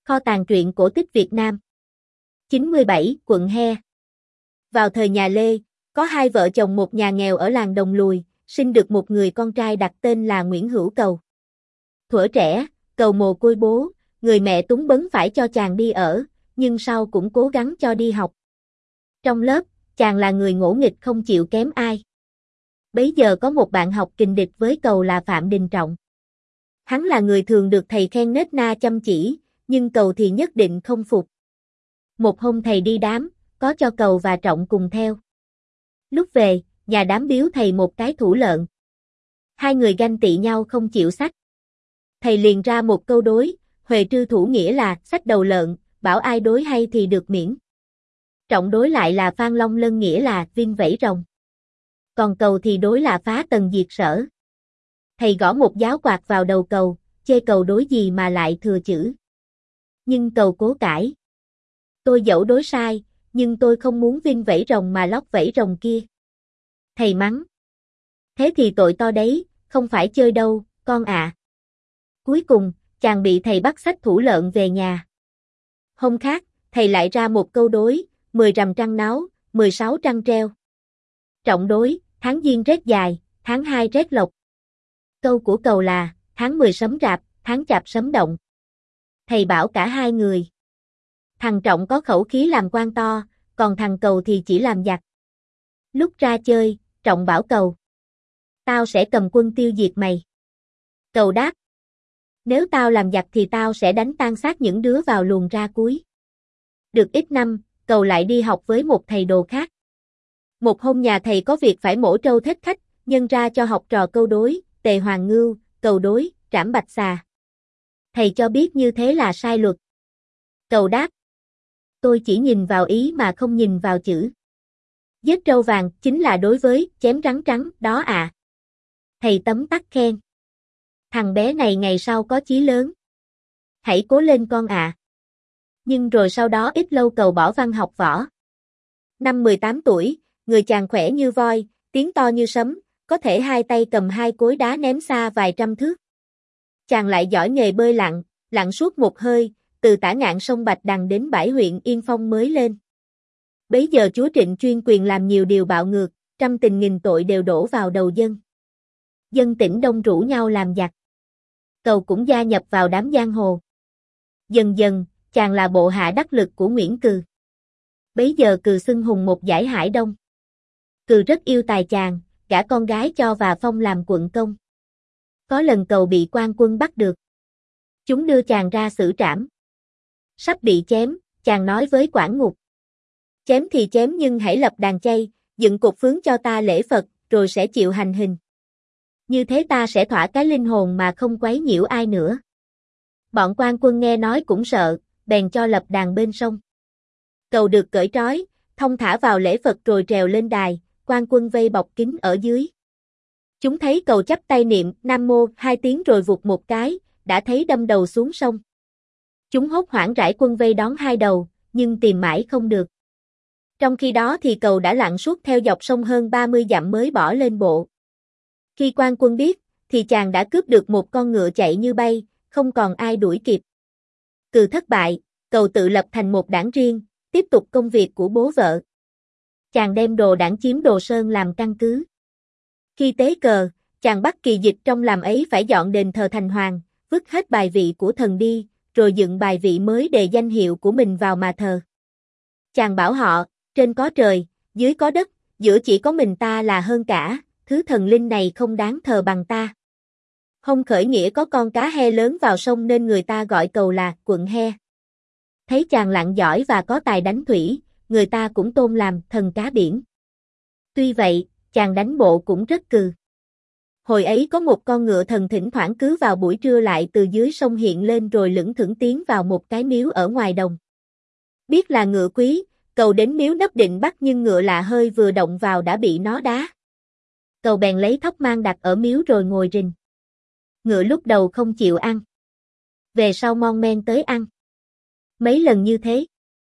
Kho tàng truyện cổ tích Việt Nam. 97, quận He. Vào thời nhà Lê, có hai vợ chồng một nhà nghèo ở làng Đồng Lùi, sinh được một người con trai đặt tên là Nguyễn Hữu Cầu. Thuở trẻ, Cầu mồ côi bố, người mẹ túng bấn phải cho chàng đi ở, nhưng sau cũng cố gắng cho đi học. Trong lớp, chàng là người ngỗ nghịch không chịu kém ai. Bấy giờ có một bạn học kình địch với Cầu là Phạm Đình Trọng. Hắn là người thường được thầy khen nết na chăm chỉ, nhưng Cầu thì nhất định không phục. Một hôm thầy đi đám, có cho Cầu và Trọng cùng theo. Lúc về, nhà đám biếu thầy một cái thủ lợn. Hai người ganh tị nhau không chịu xách. Thầy liền ra một câu đối, Huệ trư thủ nghĩa là xách đầu lợn, bảo ai đối hay thì được miễn. Trọng đối lại là Phan Long Lân nghĩa là viên vẫy rồng. Còn Cầu thì đối là phá tần diệt sở. Thầy gõ một giáo quạt vào đầu Cầu, chê Cầu đối gì mà lại thừa chữ. Nhưng Cầu cố cãi. Tôi dẫu đối sai, nhưng tôi không muốn viên vẫy rồng mà lóc vẫy rồng kia. Thầy mắng. Thế thì tội to đấy, không phải chơi đâu, con ạ. Cuối cùng, chàng bị thầy bắt xách thủ lợn về nhà. Hôm khác, thầy lại ra một câu đối, 10 rằm trăng náo, 16 trăng treo. Trọng đối, tháng Giêng rét dài, tháng 2 rét lộc. Câu của Cầu là, tháng 10 sấm rạp, tháng Chạp sấm động. Thầy bảo cả hai người. Thằng Trọng có khẩu khí làm quan to, còn thằng Cầu thì chỉ làm giặc. Lúc ra chơi, Trọng bảo Cầu. Tao sẽ cầm quân tiêu diệt mày. Cầu đáp. Nếu tao làm giặc thì tao sẽ đánh tan xác những đứa vào luồng ra cuối. Được ít năm, Cầu lại đi học với một thầy đồ khác. Một hôm nhà thầy có việc phải mổ trâu thết khách, nhân ra cho học trò câu đối, Tề Hoàng Ngưu, Cầu đối, trảm bạch xà. Thầy cho biết như thế là sai luật. Cầu đáp. Tôi chỉ nhìn vào ý mà không nhìn vào chữ. Giết trâu vàng chính là đối với chém rắn trắng đó à. Thầy tấm tắc khen. Thằng bé này ngày sau có chí lớn. Hãy cố lên con ạ. Nhưng rồi sau đó ít lâu Cầu bỏ văn học võ. Năm 18 tuổi, người chàng khỏe như voi, tiếng to như sấm, có thể hai tay cầm hai cối đá ném xa vài trăm thước. Chàng lại giỏi nghề bơi lặn, lặn suốt một hơi, từ tả ngạn sông Bạch Đằng đến bãi huyện Yên Phong mới lên. Bấy giờ chúa Trịnh chuyên quyền làm nhiều điều bạo ngược, trăm tình nghìn tội đều đổ vào đầu dân. Dân tỉnh đông rủ nhau làm giặc. Cầu cũng gia nhập vào đám giang hồ. Dần dần, chàng là bộ hạ đắc lực của Nguyễn Cừ. Bấy giờ Cừ xưng hùng một dải Hải Đông. Cừ rất yêu tài chàng, gả con gái cho và phong làm quận công. Có lần Cầu bị quan quân bắt được. Chúng đưa chàng ra xử trảm. Sắp bị chém, chàng nói với quản ngục. Chém thì chém nhưng hãy lập đàn chay, dựng cột phướng cho ta lễ Phật, rồi sẽ chịu hành hình. Như thế ta sẽ thỏa cái linh hồn mà không quấy nhiễu ai nữa. Bọn quan quân nghe nói cũng sợ, bèn cho lập đàn bên sông. Cầu được cởi trói, thông thả vào lễ Phật rồi trèo lên đài, quan quân vây bọc kín ở dưới. Chúng thấy Cầu chắp tay niệm Nam Mô 2 tiếng rồi vụt một cái, đã thấy đâm đầu xuống sông. Chúng hốt hoảng rải quân vây đón hai đầu, nhưng tìm mãi không được. Trong khi đó thì Cầu đã lặn suốt theo dọc sông hơn 30 dặm mới bỏ lên bộ. Khi quan quân biết, thì chàng đã cướp được một con ngựa chạy như bay, không còn ai đuổi kịp. Cừ thất bại, Cầu tự lập thành một đảng riêng, tiếp tục công việc của bố vợ. Chàng đem đồ đảng chiếm Đồ Sơn làm căn cứ. Khi tế cờ, chàng bắt Kỳ Dịch trong làm ấy phải dọn đền thờ thành hoàng, vứt hết bài vị của thần đi, rồi dựng bài vị mới đề danh hiệu của mình vào mà thờ. Chàng bảo họ, trên có trời, dưới có đất, giữa chỉ có mình ta là hơn cả, thứ thần linh này không đáng thờ bằng ta. Hôm khởi nghĩa có con cá he lớn vào sông nên người ta gọi Cầu là quận He. Thấy chàng lặn giỏi và có tài đánh thủy, người ta cũng tôn làm thần cá biển. Tuy vậy, chàng đánh bộ cũng rất cừ. Hồi ấy có một con ngựa thần thỉnh thoảng cứ vào buổi trưa lại từ dưới sông hiện lên rồi lững thững tiến vào một cái miếu ở ngoài đồng. Biết là ngựa quý, Cầu đến miếu nấp định bắt nhưng ngựa lạ hơi vừa động vào đã bị nó đá. Cầu bèn lấy thóc mang đặt ở miếu rồi ngồi rình. Ngựa lúc đầu không chịu ăn. Về sau mon men tới ăn. Mấy lần như thế.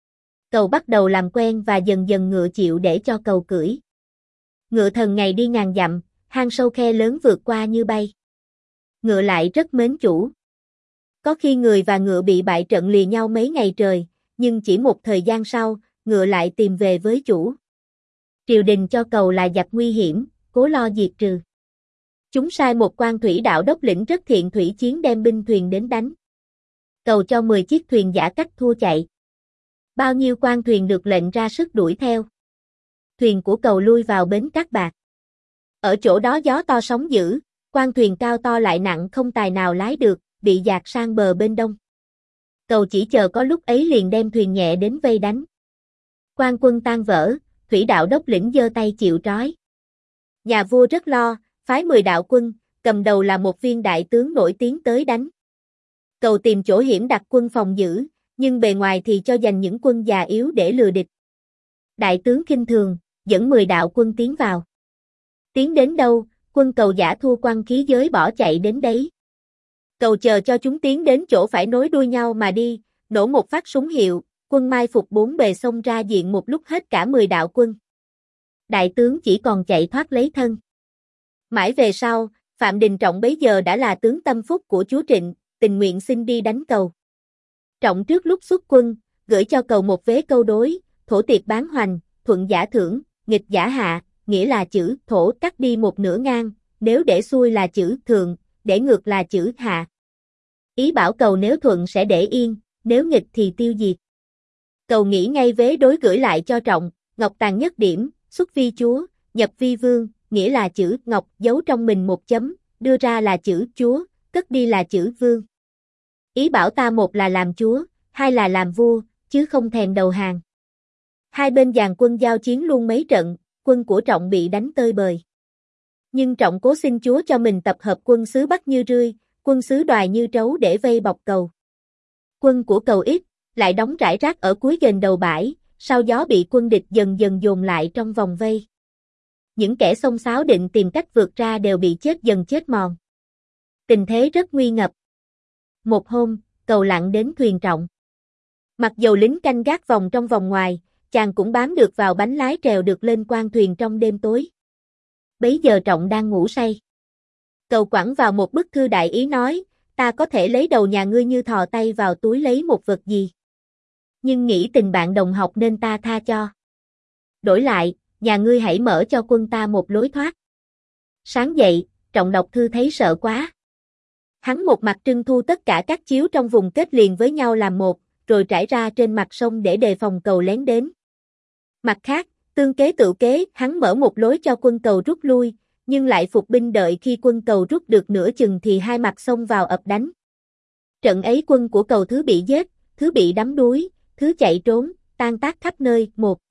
Cầu bắt đầu làm quen và dần dần ngựa chịu để cho Cầu cưỡi. Ngựa thần ngày đi ngàn dặm, hang sâu khe lớn vượt qua như bay. Ngựa lại rất mến chủ. Có khi người và ngựa bị bại trận lìa nhau mấy ngày trời, nhưng chỉ một thời gian sau, ngựa lại tìm về với chủ. Triều đình cho Cầu là giặc nguy hiểm, cố lo diệt trừ. Chúng sai một quan thủy đạo đốc lĩnh rất thiện thủy chiến đem binh thuyền đến đánh. Cầu cho 10 chiếc thuyền giả cách thua chạy. Bao nhiêu quan thuyền được lệnh ra sức đuổi theo. Thuyền của Cầu lui vào bến Cát Bạc. Ở chỗ đó gió to sóng dữ, quan thuyền cao to lại nặng không tài nào lái được, bị dạt sang bờ bên đông. Cầu chỉ chờ có lúc ấy liền đem thuyền nhẹ đến vây đánh. Quan quân tan vỡ, thủy đạo đốc lĩnh giơ tay chịu trói. Nhà vua rất lo, phái 10 đạo quân, cầm đầu là một viên đại tướng nổi tiếng tới đánh. Cầu tìm chỗ hiểm đặt quân phòng giữ, nhưng bề ngoài thì cho dành những quân già yếu để lừa địch. Đại tướng khinh thường, dẫn 10 đạo quân tiến vào. Tiến đến đâu, quân Cầu giả thua quăng khí giới bỏ chạy đến đấy. Cầu chờ cho chúng tiến đến chỗ phải nối đuôi nhau mà đi, nổ một phát súng hiệu, quân mai phục bốn bề xông ra diện một lúc hết cả 10 đạo quân. Đại tướng chỉ còn chạy thoát lấy thân. Mãi về sau, Phạm Đình Trọng bấy giờ đã là tướng tâm phúc của chúa Trịnh, tình nguyện xin đi đánh Cầu. Trọng trước lúc xuất quân, gửi cho Cầu một vế câu đối, thổ tiệp bán hoành, thuận giả thưởng, nghịch giả hạ, nghĩa là chữ thổ cắt đi một nửa ngang, nếu để xuôi là chữ thượng, để ngược là chữ hạ. Ý bảo Cầu nếu thuận sẽ để yên, nếu nghịch thì tiêu diệt. Cầu nghĩ ngay vế đối gửi lại cho Trọng, ngọc tàn nhất điểm, xuất vi chúa, nhập vi vương, nghĩa là chữ ngọc giấu trong mình một chấm, đưa ra là chữ chúa, cất đi là chữ vương. Ý bảo ta một là làm chúa, hai là làm vua, chứ không thèm đầu hàng. Hai bên dàn quân giao chiến luôn mấy trận, quân của Trọng bị đánh tơi bời. Nhưng Trọng cố xin chúa cho mình tập hợp quân sứ Bắc như rươi, quân sứ Đoài như trấu để vây bọc Cầu. Quân của Cầu ít, lại đóng rải rác ở cuối ghềnh đầu bãi, sau gió bị quân địch dần dần dồn lại trong vòng vây. Những kẻ xông xáo định tìm cách vượt ra đều bị chết dần chết mòn. Tình thế rất nguy ngập. Một hôm, Cầu lặn đến thuyền Trọng. Mặc dầu lính canh gác vòng trong vòng ngoài, chàng cũng bám được vào bánh lái trèo được lên quan thuyền trong đêm tối. Bấy giờ Trọng đang ngủ say. Cầu quẳng vào một bức thư đại ý nói, ta có thể lấy đầu nhà ngươi như thò tay vào túi lấy một vật gì. Nhưng nghĩ tình bạn đồng học nên ta tha cho. Đổi lại, nhà ngươi hãy mở cho quân ta một lối thoát. Sáng dậy, Trọng đọc thư thấy sợ quá. Hắn một mặt trưng thu tất cả các chiếu trong vùng kết liền với nhau làm một, rồi trải ra trên mặt sông để đề phòng Cầu lén đến. Mặt khác, tương kế tự kế, hắn mở một lối cho quân Cầu rút lui, nhưng lại phục binh đợi khi quân Cầu rút được nửa chừng thì hai mặt sông vào ập đánh. Trận ấy quân của Cầu thứ bị giết, thứ bị đắm đuối, thứ chạy trốn, tan tác khắp nơi,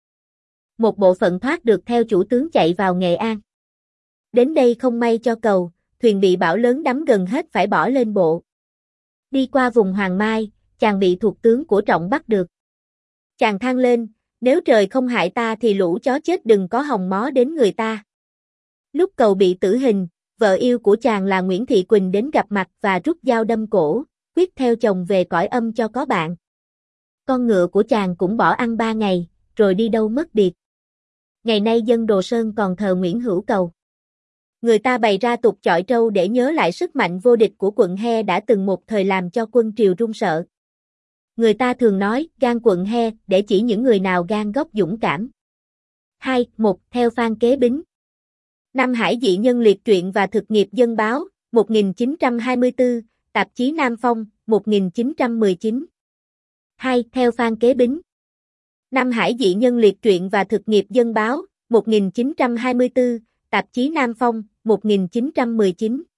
một bộ phận thoát được theo chủ tướng chạy vào Nghệ An. Đến đây không may cho Cầu, thuyền bị bão lớn đắm gần hết phải bỏ lên bộ. Đi qua vùng Hoàng Mai, chàng bị thuộc tướng của Trọng bắt được. Chàng than lên, nếu trời không hại ta thì lũ chó chết đừng có hòng mó đến người ta. Lúc Cầu bị tử hình, vợ yêu của chàng là Nguyễn Thị Quỳnh đến gặp mặt và rút dao đâm cổ, quyết theo chồng về cõi âm cho có bạn. Con ngựa của chàng cũng bỏ ăn 3 ngày, rồi đi đâu mất biệt. Ngày nay dân Đồ Sơn còn thờ Nguyễn Hữu Cầu. Người ta bày ra tục chọi trâu để nhớ lại sức mạnh vô địch của quận He đã từng một thời làm cho quân Triều run sợ. Người ta thường nói gan quận He để chỉ những người nào gan góc dũng cảm. 2.1 Theo Phan Kế Bính. Năm Hải dị nhân liệt truyện và thực nghiệp dân báo, 1924, tạp chí Nam Phong, 1919. 2. Theo Phan Kế Bính. Năm Hải dị nhân liệt truyện và thực nghiệp dân báo, 1924, tạp chí Nam Phong, 1919.